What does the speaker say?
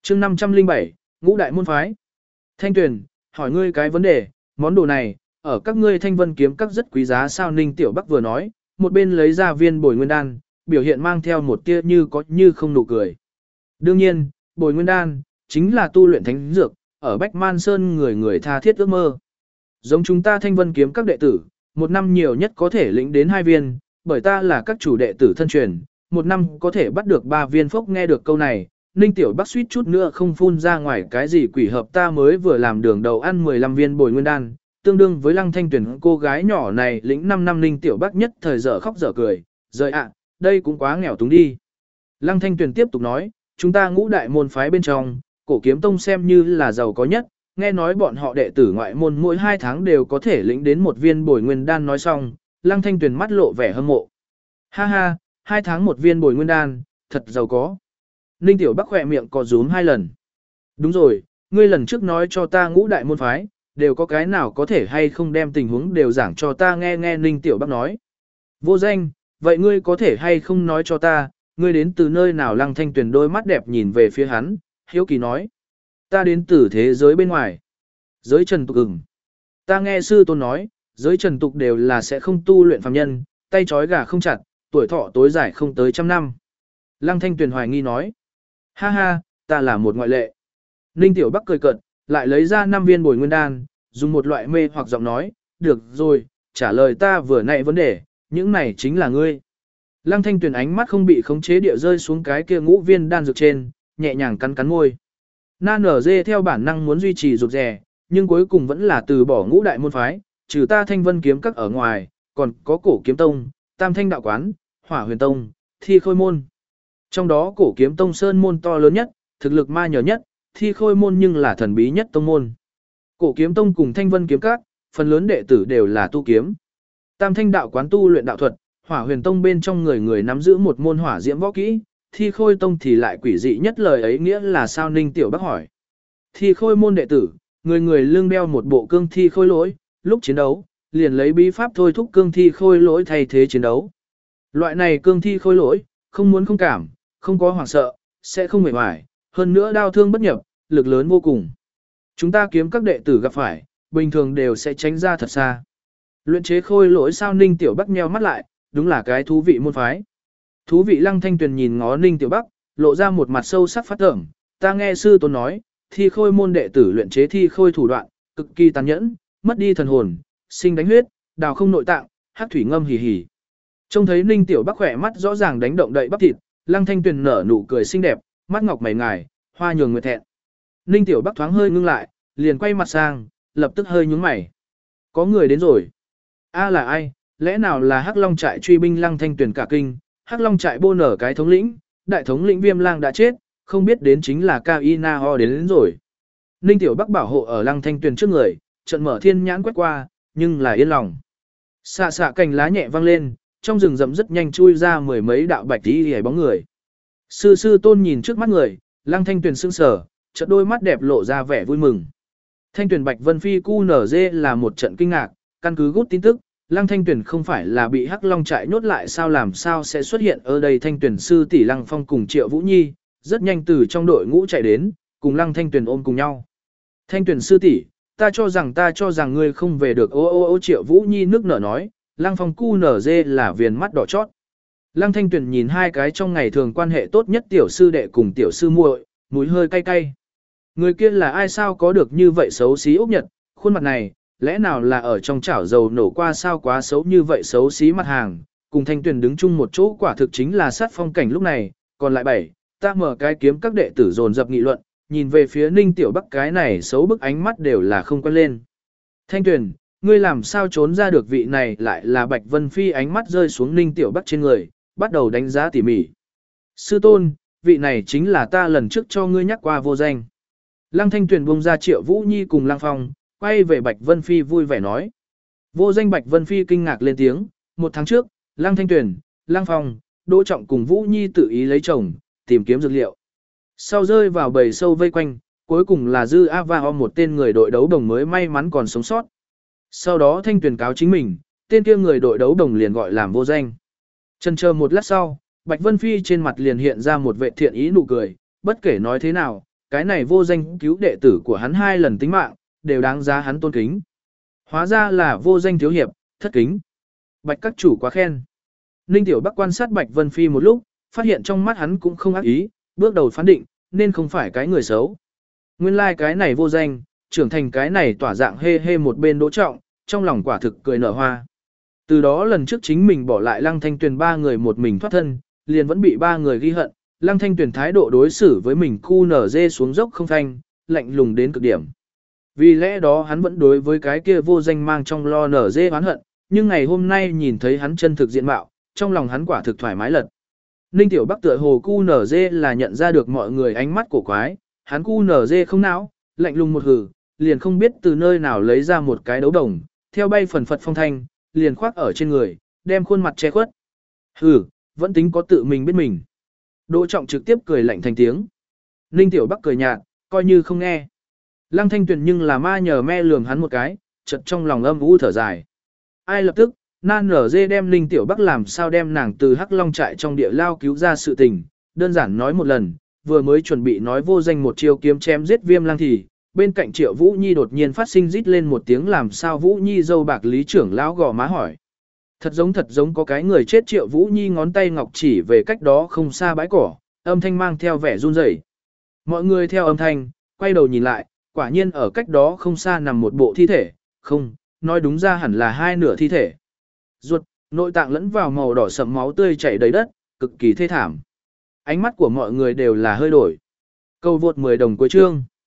chương 507, ngũ đại môn phái. Thanh Tuyền, hỏi ngươi cái vấn đề, món đồ này, ở các ngươi Thanh Vân kiếm các rất quý giá sao? Ninh Tiểu Bắc vừa nói, một bên lấy ra viên bồi nguyên đan, biểu hiện mang theo một tia như có như không nụ cười. Đương nhiên, bồi nguyên đan, chính là tu luyện thánh dược, ở Bách Man Sơn người người tha thiết ước mơ. Giống chúng ta Thanh Vân kiếm các đệ tử, một năm nhiều nhất có thể lĩnh đến 2 viên, bởi ta là các chủ đệ tử thân truyền, một năm có thể bắt được 3 viên. Phốc nghe được câu này, Ninh Tiểu Bắc suýt chút nữa không phun ra ngoài cái gì quỷ hợp, ta mới vừa làm đường đầu ăn 15 viên bồi nguyên đan, tương đương với Lăng Thanh Tuyển cô gái nhỏ này lĩnh 5 năm. Ninh Tiểu Bắc nhất thời dở khóc dở cười, rời ạ, đây cũng quá nghèo túng đi. Lăng Thanh Tuyển tiếp tục nói, chúng ta ngũ đại môn phái bên trong, Cổ Kiếm Tông xem như là giàu có nhất, nghe nói bọn họ đệ tử ngoại môn mỗi 2 tháng đều có thể lĩnh đến 1 viên bồi nguyên đan. Nói xong, Lăng Thanh Tuyền mắt lộ vẻ hâm mộ. Ha ha, 2 tháng 1 viên bồi nguyên đan, thật giàu có. Ninh Tiểu Bắc khỏe miệng có rúm 2 lần. Đúng rồi, ngươi lần trước nói cho ta ngũ đại môn phái, đều có cái nào có thể hay không đem tình huống đều giảng cho ta nghe. Nghe Ninh Tiểu Bắc nói. Vô danh, vậy ngươi có thể hay không nói cho ta, ngươi đến từ nơi nào? Lăng Thanh Tuyền đôi mắt đẹp nhìn về phía hắn, hiếu kỳ nói. Ta đến từ thế giới bên ngoài. Giới trần tục ửng. Ta nghe sư tôn nói, giới trần tục đều là sẽ không tu luyện phàm nhân, tay trói gà không chặt, tuổi thọ tối dài không tới 100 năm. Lăng Thanh Tuyền hoài nghi nói. Ha ha, ta là một ngoại lệ. Ninh Tiểu Bắc cười cợt, lại lấy ra 5 viên bồi nguyên đan, dùng một loại mê hoặc giọng nói, được rồi, trả lời ta vừa nãy vấn đề, những này chính là ngươi. Lăng Thanh Tuyền ánh mắt không bị khống chế địa rơi xuống cái kia ngũ viên đan dược trên, nhẹ nhàng cắn cắn môi. Na nở dê theo bản năng muốn duy trì rụt rè, nhưng cuối cùng vẫn là từ bỏ ngũ đại môn phái, trừ ta Thanh Vân kiếm các ở ngoài, còn có Cổ Kiếm Tông, Tam Thanh đạo quán, Hỏa Huyền Tông, Thi Khôi môn. Trong đó Cổ Kiếm Tông sơn môn to lớn nhất, thực lực ma nhờ nhất, Thi Khôi môn nhưng là thần bí nhất tông môn. Cổ Kiếm Tông cùng Thanh Vân kiếm các, phần lớn đệ tử đều là tu kiếm. Tam Thanh đạo quán tu luyện đạo thuật, Hỏa Huyền Tông bên trong người người nắm giữ một môn hỏa diễm võ kỹ, Thi Khôi Tông thì lại quỷ dị nhất. Lời ấy nghĩa là sao? Ninh Tiểu Bắc hỏi. Thi Khôi môn đệ tử, người người lưng đeo một bộ cương thi khôi lỗi, lúc chiến đấu, liền lấy bí pháp thôi thúc cương thi khôi lỗi thay thế chiến đấu. Loại này cương thi khôi lỗi, không muốn không cảm, không có hoảng sợ, sẽ không mệt mỏi, hơn nữa đau thương bất nhập, lực lớn vô cùng. Chúng ta kiếm các đệ tử gặp phải, bình thường đều sẽ tránh ra thật xa. Luyện chế khôi lỗi sao? Ninh Tiểu Bắc nheo mắt lại, đúng là cái thú vị môn phái. Thú vị. Lăng Thanh Tuyền nhìn ngó Ninh Tiểu Bắc, lộ ra một mặt sâu sắc phát tưởng, ta nghe sư tôn nói, Thi Khôi môn đệ tử luyện chế thi khôi thủ đoạn, cực kỳ tàn nhẫn, mất đi thần hồn, sinh đánh huyết, đào không nội tạng, hắc thủy ngâm hì hì. Trông thấy Ninh Tiểu Bắc khỏe mắt rõ ràng đánh động đậy bắp thịt, Lăng Thanh Tuyền nở nụ cười xinh đẹp, mắt ngọc mày ngài, hoa nhường nguyệt thẹn. Ninh Tiểu Bắc thoáng hơi ngưng lại, liền quay mặt sang, lập tức hơi nhướng mày. Có người đến rồi. A là ai? Lẽ nào là Hắc Long trại truy binh? Lăng Thanh Tuyền cả kinh, Hắc Long trại bô nở cái thống lĩnh, đại thống lĩnh Viêm Lang đã chết, không biết đến chính là Kaina Ho đến rồi. Ninh Tiểu Bắc bảo hộ ở Lăng Thanh Tuyền trước người, trận mở thiên nhãn quét qua, nhưng là yên lòng. Xạ xạ cành lá nhẹ vang lên, trong rừng rậm rất nhanh chui ra 10 mấy đạo bạch tí hề bóng người. Sư tôn nhìn trước mắt người, Lăng Thanh Tuyền sững sờ, chợt đôi mắt đẹp lộ ra vẻ vui mừng. Thanh Tuyền Bạch Vân Phi QNZ là một trận kinh ngạc, căn cứ gút tin tức, Lăng Thanh Tuyền không phải là bị Hắc Long trại nhốt lại sao? Làm sao sẽ xuất hiện ở đây? Thanh Tuyền sư tỷ Lăng Phong cùng Triệu Vũ Nhi rất nhanh từ trong đội ngũ chạy đến, cùng Lăng Thanh Tuyền ôm cùng nhau. Thanh Tuyền sư tỷ, ta cho rằng ngươi không về được. Ô Triệu Vũ Nhi nước nở nói, Lăng Phong QNZ là viền mắt đỏ chót. Lăng Thanh Tuyền nhìn hai cái trong ngày thường quan hệ tốt nhất tiểu sư đệ cùng tiểu sư muội, mũi hơi cay cay. Người kia là ai sao có được như vậy xấu xí Úc Nhật, khuôn mặt này, lẽ nào là ở trong chảo dầu nổ qua sao? Quá xấu như vậy xấu xí mặt hàng, cùng Thanh Tuyền đứng chung một chỗ quả thực chính là sát phong cảnh. Lúc này, còn lại 7, ta mở cái kiếm các đệ tử dồn dập nghị luận, nhìn về phía Ninh Tiểu Bắc cái này xấu bức ánh mắt đều là không quen lên. Thanh Tuyền, ngươi làm sao trốn ra được? Vị này lại là Bạch Vân Phi. Ánh mắt rơi xuống Ninh Tiểu Bắc trên người, bắt đầu đánh giá tỉ mỉ. Sư tôn, vị này chính là ta lần trước cho ngươi nhắc qua Vô Danh. Lăng Thanh Tuyền buông ra Triệu Vũ Nhi cùng Lăng Phong, quay về Bạch Vân Phi vui vẻ nói. Vô Danh. Bạch Vân Phi kinh ngạc lên tiếng, 1 tháng trước, Lăng Thanh Tuyền, Lăng Phong, Đỗ Trọng cùng Vũ Nhi tự ý lấy chồng, tìm kiếm dược liệu. Sau rơi vào bầy sâu vây quanh, cuối cùng là Dư Ava một tên người đội đấu đồng mới may mắn còn sống sót. Sau đó Thanh Tuyền cáo chính mình, tên kia người đội đấu đồng liền gọi làm Vô Danh. Chần chờ một lát sau, Bạch Vân Phi trên mặt liền hiện ra một vệ thiện ý nụ cười, bất kể nói thế nào, cái này vô danh cứu đệ tử của hắn 2 lần tính mạng, đều đáng giá hắn tôn kính. Hóa ra là vô danh thiếu hiệp, thất kính. Bạch các chủ quá khen. Ninh Tiểu Bắc quan sát Bạch Vân Phi một lúc, phát hiện trong mắt hắn cũng không ác ý, bước đầu phán định, nên không phải cái người xấu. Nguyên lai cái này vô danh, trưởng thành cái này tỏa dạng hê hê một bên Đỗ Trọng, trong lòng quả thực cười nở hoa. Từ đó lần trước chính mình bỏ lại Lăng Thanh Tuyền 3 người một mình thoát thân, liền vẫn bị 3 người ghi hận, Lăng Thanh Tuyền thái độ đối xử với mình cu nở dê xuống dốc không thanh, lạnh lùng đến cực điểm. Vì lẽ đó hắn vẫn đối với cái kia vô danh mang trong lo nở dê oán hận, nhưng ngày hôm nay nhìn thấy hắn chân thực diện mạo, trong lòng hắn quả thực thoải mái lật. Ninh Tiểu Bắc tựa hồ cu nở dê là nhận ra được mọi người ánh mắt cổ quái, hắn cu nở dê không não, lạnh lùng một hử, liền không biết từ nơi nào lấy ra một cái đấu đồng, theo bay phần phật phong thanh, liền khoác ở trên người, đem khuôn mặt che khuất. Hử, vẫn tính có tự mình biết mình. Đỗ Trọng trực tiếp cười lạnh thành tiếng. Ninh Tiểu Bắc cười nhạt, coi như không nghe. Lăng Thanh Tuyền nhưng là ma nhờ me lườm hắn một cái, chợt trong lòng âm u thở dài. Ai lập tức, nan nở dê đem Ninh Tiểu Bắc làm sao đem nàng từ Hắc Long trại trong địa lao cứu ra sự tình, đơn giản nói một lần, vừa mới chuẩn bị nói vô danh một chiêu kiếm chém giết Viêm Lang thì, bên cạnh Triệu Vũ Nhi đột nhiên phát sinh rít lên một tiếng làm sao Vũ Nhi dâu bạc lý trưởng lão gò má hỏi. Thật giống có cái người chết. Triệu Vũ Nhi ngón tay ngọc chỉ về cách đó không xa bãi cỏ, âm thanh mang theo vẻ run rẩy. Mọi người theo âm thanh, quay đầu nhìn lại, quả nhiên ở cách đó không xa nằm một bộ thi thể, không, nói đúng ra hẳn là 2 nửa thi thể. Ruột, nội tạng lẫn vào màu đỏ sẫm máu tươi chảy đầy đất, cực kỳ thê thảm. Ánh mắt của mọi người đều là hơi đổi. Câu vượt 10 đồng cuối chương.